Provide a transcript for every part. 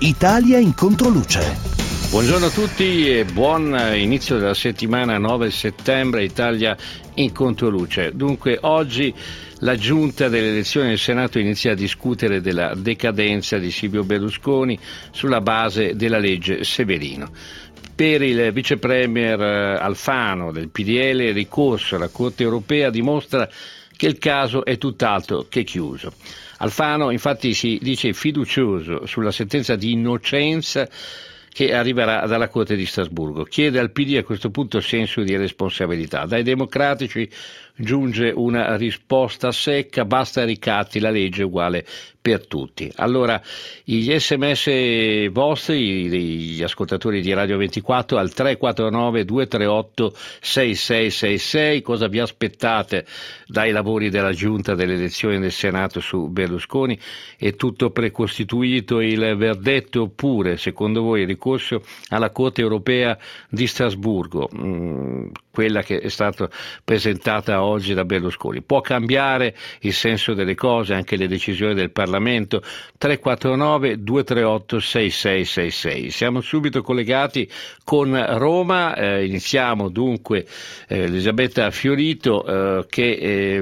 Italia in controluce. Buongiorno a tutti e buon inizio della settimana 9 settembre, Italia in controluce. Dunque oggi la Giunta delle elezioni del Senato inizia a discutere della decadenza di Silvio Berlusconi sulla base della legge Severino. Per il vice premier Alfano del PDL il ricorso alla Corte europea dimostra che il caso è tutt'altro che chiuso. Alfano infatti si dice fiducioso sulla sentenza di innocenza che arriverà dalla Corte di Strasburgo. Chiede al PD a questo punto senso di responsabilità. Dai democratici giunge una risposta secca, basta ricatti, la legge è uguale per tutti. Allora, gli sms vostri, gli ascoltatori di Radio 24 al 349 238 6666, cosa vi aspettate dai lavori della Giunta delle elezioni del Senato su Berlusconi? È tutto precostituito il verdetto oppure, secondo voi, il ricorso alla Corte europea di Strasburgo, quella che è stata presentata oggi da Berlusconi, può cambiare il senso delle cose, anche le decisioni del Parlamento? 349 238 6666. Siamo subito collegati con Roma, iniziamo dunque Elisabetta Fiorito che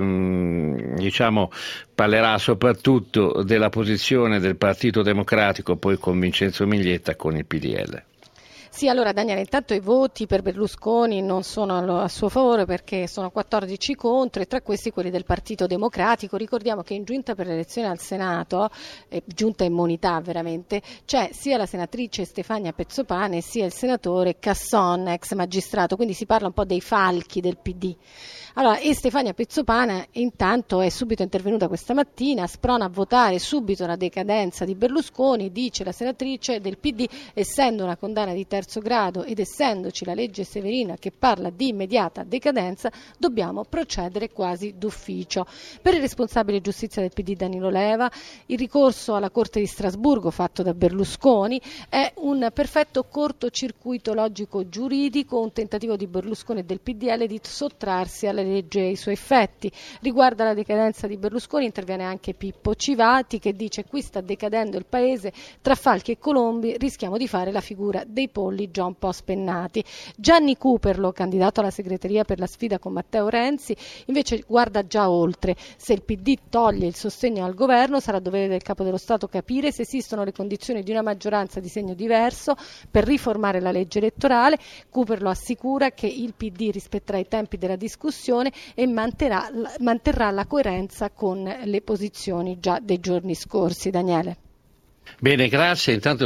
parlerà soprattutto della posizione del Partito Democratico, poi con Vincenzo Miglietta con il PDL. Sì, allora Daniele, intanto i voti per Berlusconi non sono a suo favore perché sono 14 contro e tra questi quelli del Partito Democratico. Ricordiamo che in giunta per l'elezione al Senato, giunta immunità veramente, c'è sia la senatrice Stefania Pezzopane sia il senatore Casson, ex magistrato, quindi si parla un po' dei falchi del PD. Allora, e Stefania Pezzopane intanto è subito intervenuta questa mattina, sprona a votare subito la decadenza di Berlusconi, dice la senatrice del PD, essendo una condanna di terzo grado ed essendoci la legge Severina che parla di immediata decadenza, dobbiamo procedere quasi d'ufficio. Per il responsabile giustizia del PD Danilo Leva, il ricorso alla Corte di Strasburgo fatto da Berlusconi è un perfetto cortocircuito logico-giuridico, un tentativo di Berlusconi e del PDL di sottrarsi alla legge e i suoi effetti. Riguarda la decadenza di Berlusconi interviene anche Pippo Civati che dice: qui sta decadendo il paese, tra falchi e colombi rischiamo di fare la figura dei polli già un po' spennati. Gianni Cooperlo, candidato alla segreteria per la sfida con Matteo Renzi, invece guarda già oltre. Se il PD toglie il sostegno al governo sarà dovere del Capo dello Stato capire se esistono le condizioni di una maggioranza di segno diverso per riformare la legge elettorale. Cooperlo assicura che il PD rispetterà i tempi della discussione e manterrà la coerenza con le posizioni già dei giorni scorsi. Daniele. Bene, grazie. Intanto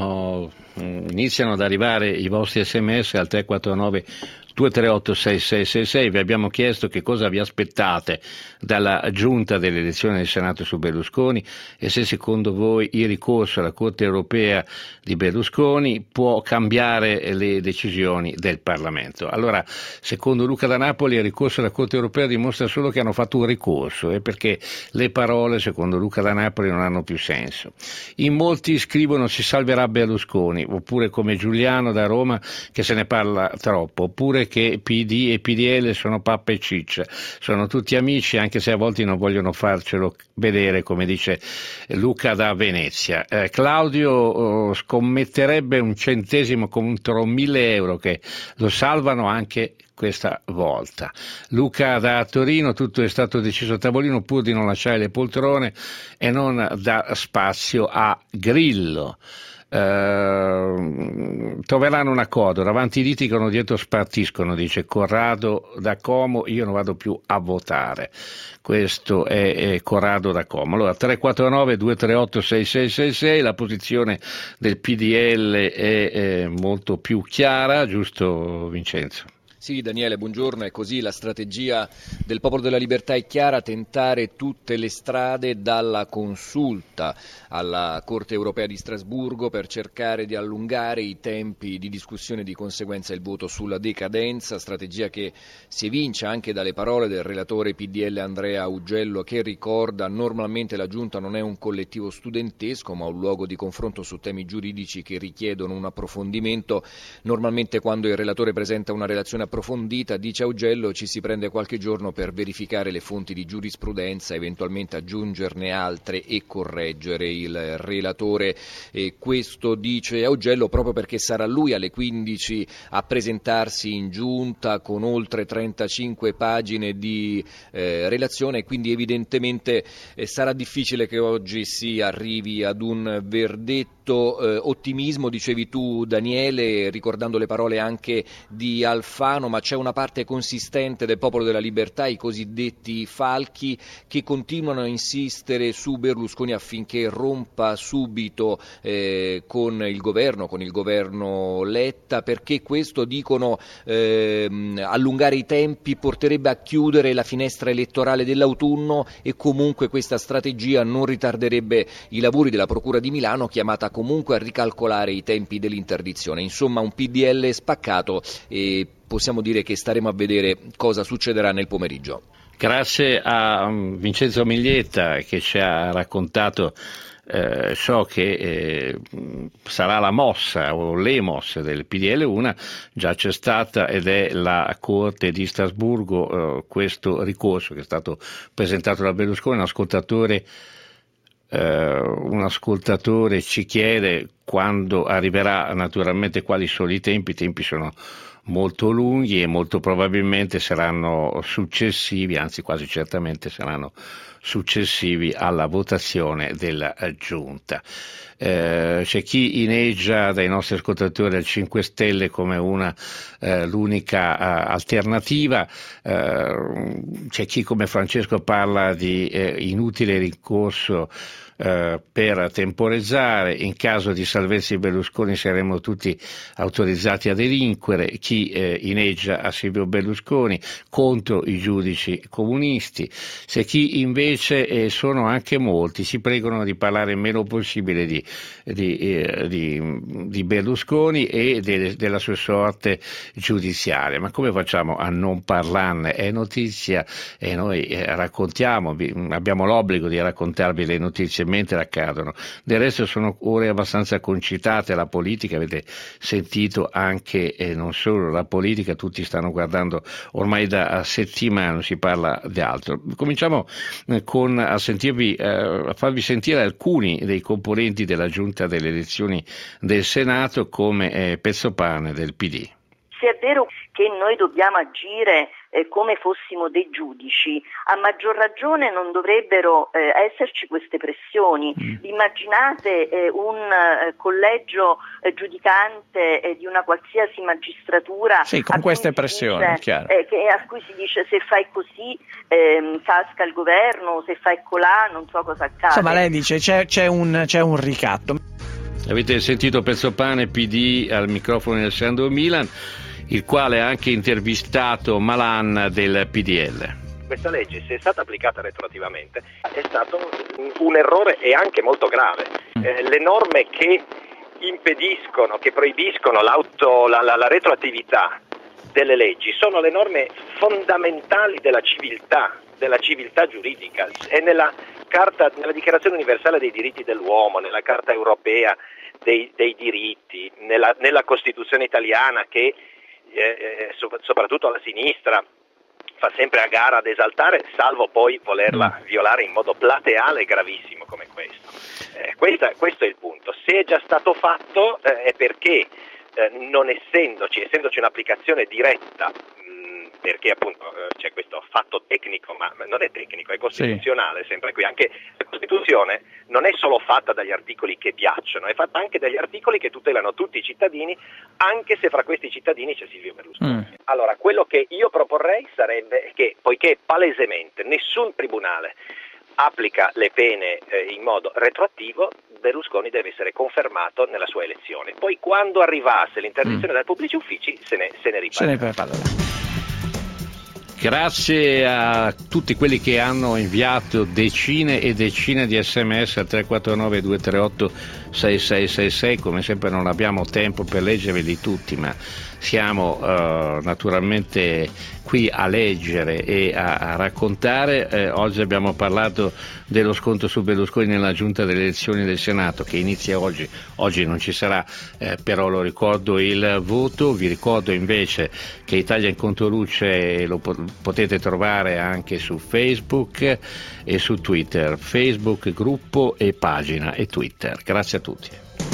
iniziano ad arrivare i vostri sms al 349 238 6666. Vi abbiamo chiesto che cosa vi aspettate dalla Giunta delle elezioni del Senato su Berlusconi e se secondo voi il ricorso alla Corte europea di Berlusconi può cambiare le decisioni del Parlamento. Allora, secondo Luca da Napoli, il ricorso alla Corte europea dimostra solo che hanno fatto un ricorso, perché le parole, secondo Luca da Napoli, non hanno più senso. In molti scrivono si salverà Berlusconi, oppure come Giuliano da Roma che se ne parla troppo, oppure che PD e PDL sono pappa e ciccia, sono tutti amici anche se a volte non vogliono farcelo vedere, come dice Luca da Venezia. Claudio scommetterebbe un centesimo contro 1.000 euro che lo salvano anche questa volta. Luca da Torino: tutto è stato deciso a tavolino pur di non lasciare le poltrone e non dà spazio a Grillo. Troveranno un accordo, davanti litigano, dietro spartiscono, dice Corrado da Como. Io non vado più a votare. Questo è Corrado da Como. Allora 349 238 6666, la posizione del PDL è molto più chiara, giusto Vincenzo? Sì, Daniele, buongiorno. È così, la strategia del Popolo della Libertà è chiara: tentare tutte le strade, dalla consulta alla Corte europea di Strasburgo per cercare di allungare i tempi di discussione e di conseguenza il voto sulla decadenza, strategia che si evince anche dalle parole del relatore PDL Andrea Augello, che ricorda: normalmente la Giunta non è un collettivo studentesco ma un luogo di confronto su temi giuridici che richiedono un approfondimento. Normalmente quando il relatore presenta una relazione approfondita approfondita, dice Augello, ci si prende qualche giorno per verificare le fonti di giurisprudenza, eventualmente aggiungerne altre e correggere il relatore. Questo dice Augello proprio perché sarà lui alle 15 a presentarsi in giunta con oltre 35 pagine di relazione, quindi evidentemente sarà difficile che oggi si arrivi ad un verdetto. Ottimismo, dicevi tu Daniele, ricordando le parole anche di Alfano, ma c'è una parte consistente del Popolo della Libertà, i cosiddetti falchi, che continuano a insistere su Berlusconi affinché rompa subito con il governo Letta, perché questo, dicono, allungare i tempi porterebbe a chiudere la finestra elettorale dell'autunno e comunque questa strategia non ritarderebbe i lavori della Procura di Milano, chiamata comunque a ricalcolare i tempi dell'interdizione. Insomma, un PDL spaccato, e possiamo dire che staremo a vedere cosa succederà nel pomeriggio. Grazie a Vincenzo Miglietta che ci ha raccontato ciò che sarà la mossa o le mosse del PDL. Una già c'è stata ed è la Corte di Strasburgo, questo ricorso che è stato presentato da Berlusconi. Un ascoltatore ci chiede quando arriverà, naturalmente quali sono i tempi. I tempi sono molto lunghi e molto probabilmente saranno successivi, anzi quasi certamente saranno successivi alla votazione della Giunta. C'è chi inneggia dai nostri ascoltatori al 5 Stelle come l'unica alternativa, c'è chi come Francesco parla di inutile ricorso per temporeggiare. In caso di salvezza di Berlusconi saremmo tutti autorizzati a delinquere. Chi inneggia a Silvio Berlusconi contro i giudici comunisti. C'è chi invece, sono anche molti, si pregano di parlare il meno possibile di Berlusconi e della sua sorte giudiziaria. Ma come facciamo a non parlarne? È notizia e noi abbiamo l'obbligo di raccontarvi le notizie mentre accadono. Del resto sono ore abbastanza concitate. La politica, avete sentito anche, non solo la politica, tutti stanno guardando ormai da settimane, non si parla di altro. Cominciamo a farvi sentire alcuni dei componenti della Giunta delle elezioni del Senato, come Pezzopane del PD. Se è vero che noi dobbiamo agire come fossimo dei giudici, a maggior ragione non dovrebbero esserci queste pressioni. Immaginate un collegio giudicante di una qualsiasi magistratura, sì, con queste pressioni, chiaro. A cui si dice se fai così casca il governo, se fai colà non so cosa accade. Insomma, lei dice c'è un ricatto. Avete sentito Pezzopane, PD, al microfono di Alessandro Milan, il quale ha anche intervistato Malan del PDL. Questa legge, se è stata applicata retroattivamente, è stato un errore e anche molto grave. Le norme che impediscono, che proibiscono la retroattività delle leggi sono le norme fondamentali della civiltà giuridica. È nella Dichiarazione universale dei diritti dell'uomo, nella Carta europea dei diritti, nella Costituzione italiana che soprattutto la sinistra fa sempre a gara ad esaltare, salvo poi volerla violare in modo plateale e gravissimo come questo. Questo è il punto. Se è già stato fatto è perché non essendoci un'applicazione diretta, perché appunto c'è questo fatto tecnico, ma non è tecnico, è costituzionale, sì. Sempre qui. Anche la Costituzione non è solo fatta dagli articoli che piacciono, è fatta anche dagli articoli che tutelano tutti i cittadini, anche se fra questi cittadini c'è Silvio Berlusconi. Allora, quello che io proporrei sarebbe che, poiché palesemente nessun tribunale applica le pene in modo retroattivo, Berlusconi deve essere confermato nella sua elezione. Poi quando arrivasse l'interdizione dai pubblici uffici se ne riparlerà. Che Grazie a tutti quelli che hanno inviato decine e decine di sms al 349 238 6666. Come sempre non abbiamo tempo per leggerveli tutti, ma siamo naturalmente qui a leggere e a raccontare. Oggi abbiamo parlato dello scontro su Berlusconi nella giunta delle elezioni del Senato, che inizia oggi. Oggi non ci sarà, però lo ricordo il voto. Vi ricordo invece che Italia in Controluce lo potete trovare anche su Facebook e su Twitter. Facebook, gruppo e pagina, e Twitter. Grazie a tutti.